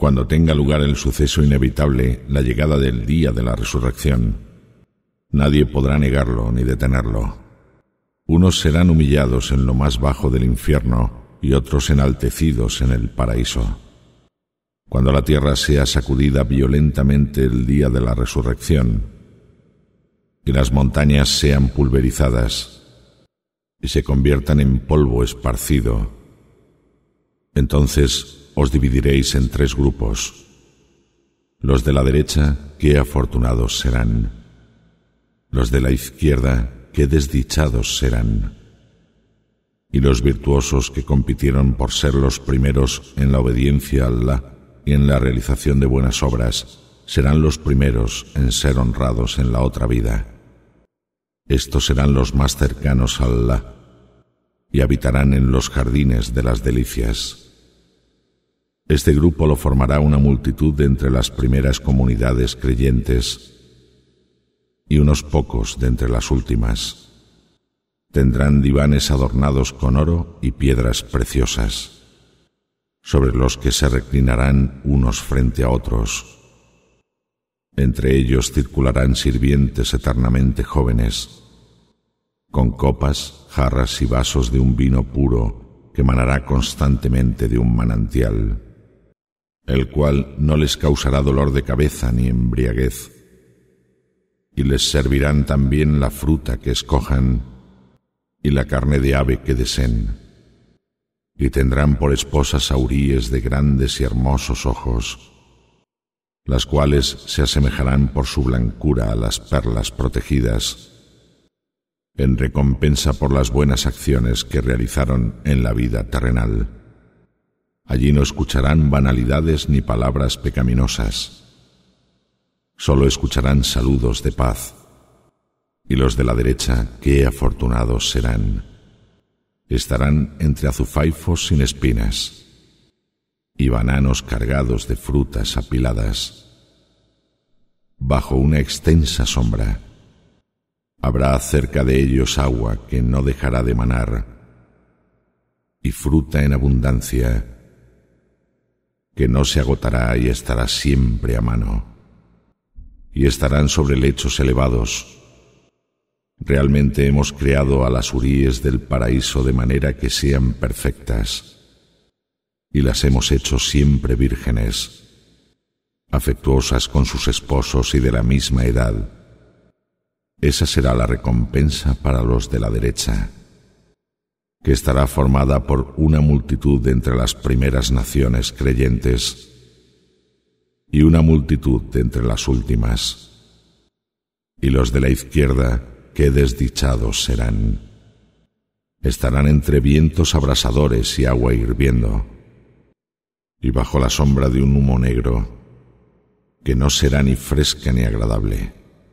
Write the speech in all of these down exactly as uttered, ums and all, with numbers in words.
Cuando tenga lugar el suceso inevitable, la llegada del día de la resurrección, nadie podrá negarlo ni detenerlo. Unos serán humillados en lo más bajo del infierno y otros enaltecidos en el paraíso. Cuando la tierra sea sacudida violentamente el día de la resurrección y las montañas sean pulverizadas y se conviertan en polvo esparcido, entonces os dividiréis en tres grupos. Los de la derecha, qué afortunados serán. Los de la izquierda, qué desdichados serán. Y los virtuosos que compitieron por ser los primeros en la obediencia a Allah y en la realización de buenas obras, serán los primeros en ser honrados en la otra vida. Estos serán los más cercanos a Allah y habitarán en los jardines de las delicias. Este grupo lo formará una multitud de entre las primeras comunidades creyentes y unos pocos de entre las últimas. Tendrán divanes adornados con oro y piedras preciosas, sobre los que se reclinarán unos frente a otros. Entre ellos circularán sirvientes eternamente jóvenes, con copas, jarras y vasos de un vino puro que manará constantemente de un manantial, el cual no les causará dolor de cabeza ni embriaguez. Y les servirán también la fruta que escojan y la carne de ave que deseen. Y tendrán por esposas auríes de grandes y hermosos ojos, las cuales se asemejarán por su blancura a las perlas protegidas, en recompensa por las buenas acciones que realizaron en la vida terrenal. Allí no escucharán banalidades ni palabras pecaminosas. Solo escucharán saludos de paz. Y los de la derecha, qué afortunados serán. Estarán entre azufaifos sin espinas y bananos cargados de frutas apiladas. Bajo una extensa sombra habrá cerca de ellos agua que no dejará de manar y fruta en abundancia que no se agotará y estará siempre a mano. Y estarán sobre lechos elevados. Realmente hemos creado a las huríes del paraíso de manera que sean perfectas, y las hemos hecho siempre vírgenes, afectuosas con sus esposos y de la misma edad. Esa será la recompensa para los de la derecha, que estará formada por una multitud de entre las primeras naciones creyentes y una multitud de entre las últimas. Y los de la izquierda, qué desdichados serán. Estarán entre vientos abrasadores y agua hirviendo, y bajo la sombra de un humo negro, que no será ni fresca ni agradable.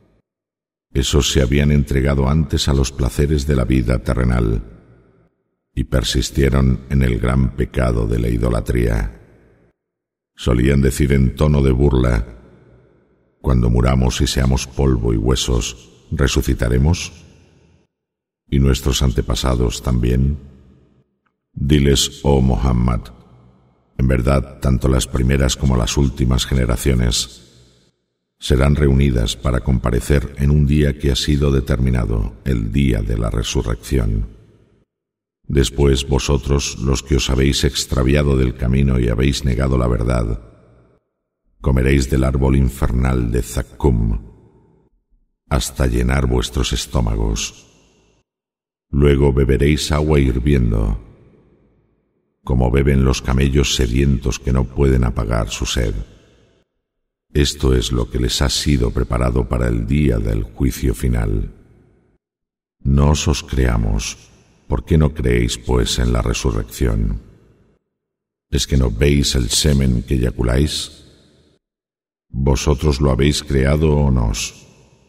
Esos se habían entregado antes a los placeres de la vida terrenal, y persistieron en el gran pecado de la idolatría. Solían decir en tono de burla: cuando muramos y seamos polvo y huesos, ¿resucitaremos? ¿Y nuestros antepasados también? Diles, oh Muhammad, en verdad, tanto las primeras como las últimas generaciones serán reunidas para comparecer en un día que ha sido determinado, el día de la resurrección. Después vosotros, los que os habéis extraviado del camino y habéis negado la verdad, comeréis del árbol infernal de Zakkum hasta llenar vuestros estómagos. Luego beberéis agua hirviendo, como beben los camellos sedientos que no pueden apagar su sed. Esto es lo que les ha sido preparado para el día del juicio final. No os creamos. ¿Por qué no creéis, pues, en la resurrección? ¿Es que no veis el semen que eyaculáis? ¿Vosotros lo habéis creado o nos?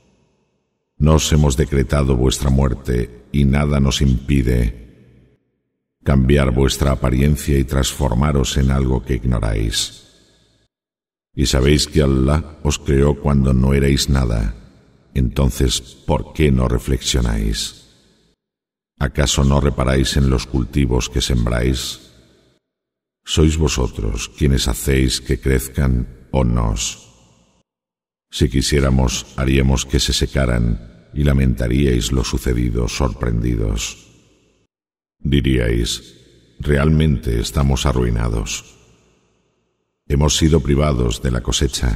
Nos hemos decretado vuestra muerte y nada nos impide cambiar vuestra apariencia y transformaros en algo que ignoráis. Y sabéis que Allah os creó cuando no erais nada. Entonces, ¿por qué no reflexionáis? ¿Acaso no reparáis en los cultivos que sembráis? ¿Sois vosotros quienes hacéis que crezcan o nos? Si quisiéramos, haríamos que se secaran y lamentaríais lo sucedido sorprendidos. Diríais, realmente estamos arruinados. Hemos sido privados de la cosecha.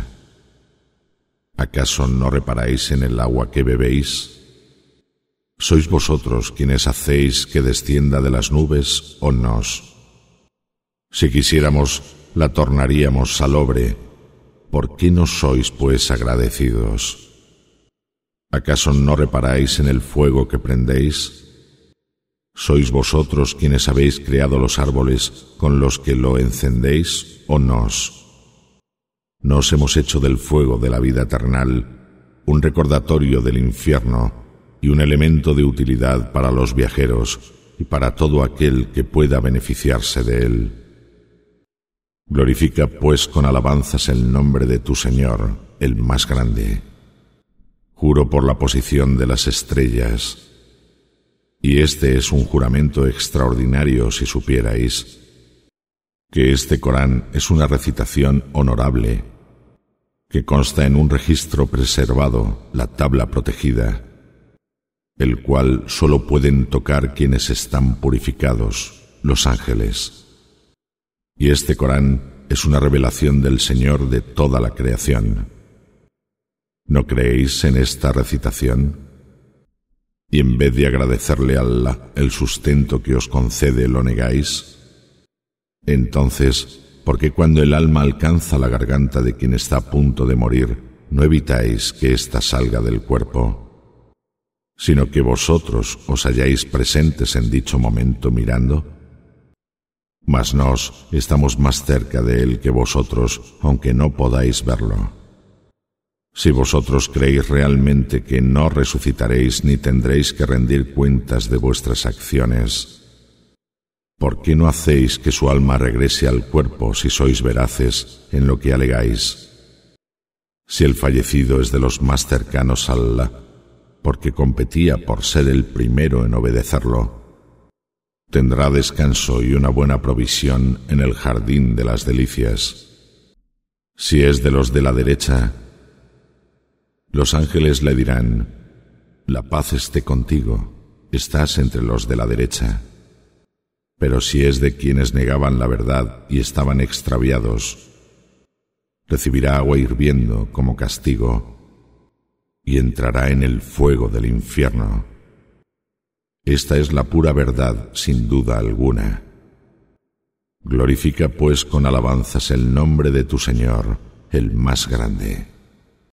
¿Acaso no reparáis en el agua que bebéis? ¿Sois vosotros quienes hacéis que descienda de las nubes o nos? Si quisiéramos, la tornaríamos salobre. ¿Por qué no sois, pues, agradecidos? ¿Acaso no reparáis en el fuego que prendéis? ¿Sois vosotros quienes habéis creado los árboles con los que lo encendéis o nos? Nos hemos hecho del fuego de la vida eternal un recordatorio del infierno y un elemento de utilidad para los viajeros y para todo aquel que pueda beneficiarse de él. Glorifica, pues, con alabanzas el nombre de tu Señor, el más grande. Juro por la posición de las estrellas. Y este es un juramento extraordinario si supierais que este Corán es una recitación honorable, que consta en un registro preservado, la tabla protegida, el cual sólo pueden tocar quienes están purificados, los ángeles. Y este Corán es una revelación del Señor de toda la creación. ¿No creéis en esta recitación? Y en vez de agradecerle a Allah el sustento que os concede, ¿lo negáis? Entonces, ¿por qué cuando el alma alcanza la garganta de quien está a punto de morir, no evitáis que ésta salga del cuerpo, sino que vosotros os halláis presentes en dicho momento mirando? Mas nos estamos más cerca de él que vosotros, aunque no podáis verlo. Si vosotros creéis realmente que no resucitaréis ni tendréis que rendir cuentas de vuestras acciones, ¿por qué no hacéis que su alma regrese al cuerpo si sois veraces en lo que alegáis? Si el fallecido es de los más cercanos a Allah, porque competía por ser el primero en obedecerlo, tendrá descanso y una buena provisión en el jardín de las delicias. Si es de los de la derecha, los ángeles le dirán, la paz esté contigo, estás entre los de la derecha. Pero si es de quienes negaban la verdad y estaban extraviados, recibirá agua hirviendo como castigo y entrará en el fuego del infierno. Esta es la pura verdad, sin duda alguna. Glorifica, pues, con alabanzas el nombre de tu Señor, el más grande.